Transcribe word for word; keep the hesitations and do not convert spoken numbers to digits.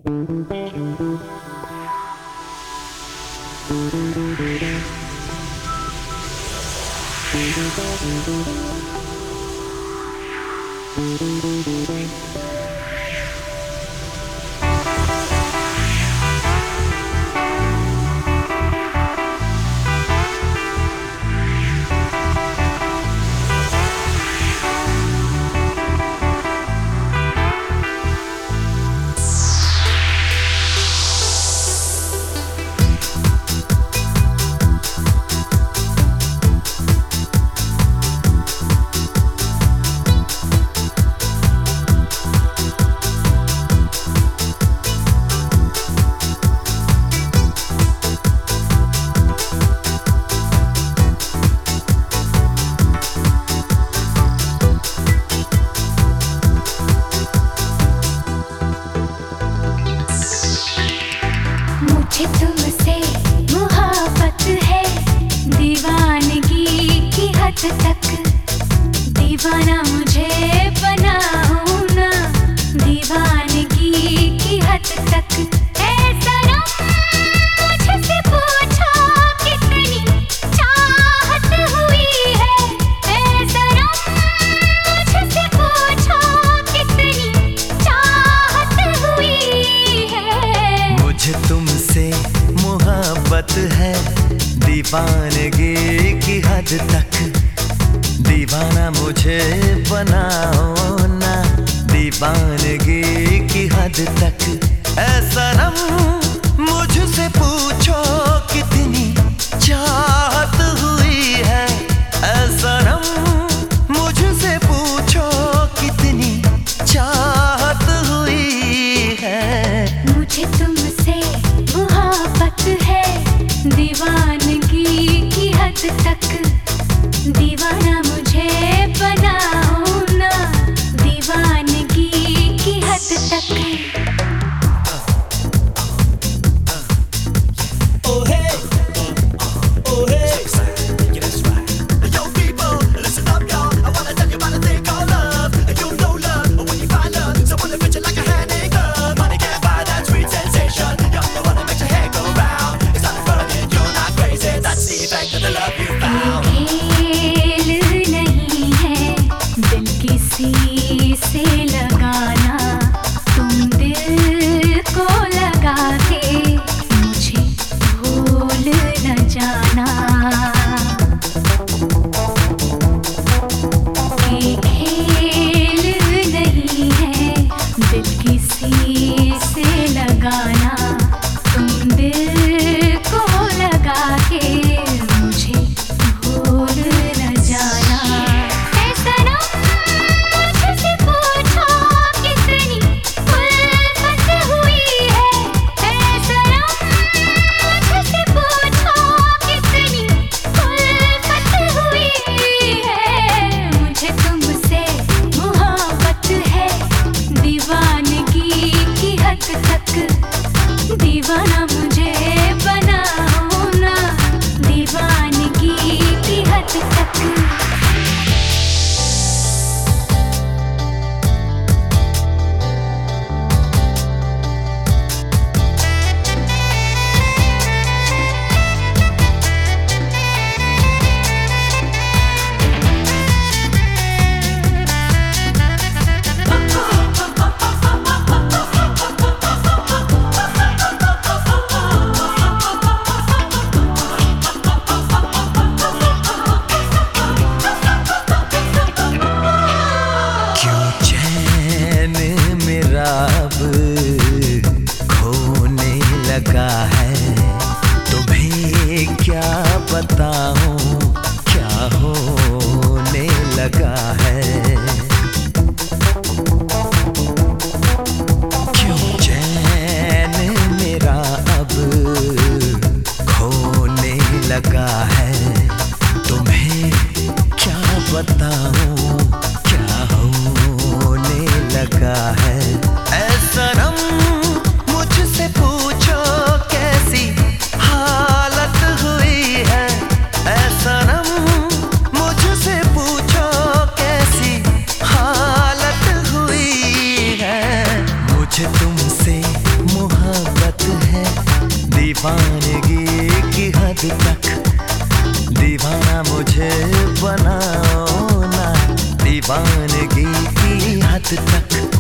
मुझे तुमसे मोहब्बत है, दीवानगी की हद तक। दीवाना मुझे बनाओ ना, दीवानगी की हद तक। ऐ सनम मुझसे पूछो कितनी चाहत हुई है। ऐ सनम मुझसे पूछो कितनी चाहत हुई है। मुझे तुमसे मोहब्बत है, दीवानगी की हद तक। दीवाना मुझे बनाओ ना, दीवानगी की हद तक। ऐ सनम मुझसे पूछो कितनी चाहत हुई है। ऐ सनम मुझसे पूछो कितनी चाहत हुई है। मुझे तुमसे मोहब्बत है, दीवानगी की हद तक। दीवाना मुझे बनाओ ना, दीवानगी की हद तक। किसी से लगाना, तुम दिल को लगा के मुझे भूल न जाना। ये खेल नहीं है दिल किसी से लगाना, तुम दिल को लगा के मुझे भूल न जाना। दीवाना मुझे बनाओ ना, दीवानगी की हद तक। लगा है तुम्हें क्या बताऊं, क्या होने लगा है। क्यों चैन मेरा अब खोने लगा है, तुम्हें क्या बताऊं, क्या होने लगा है। ऐ सनम मुझसे पूछो कैसी हालत हुई है। ऐ सनम मुझसे पूछो कैसी तुमसे मोहब्बत है दीवानगी की हद तक, दीवाना मुझे बनाओ ना दीवानगी की हद तक।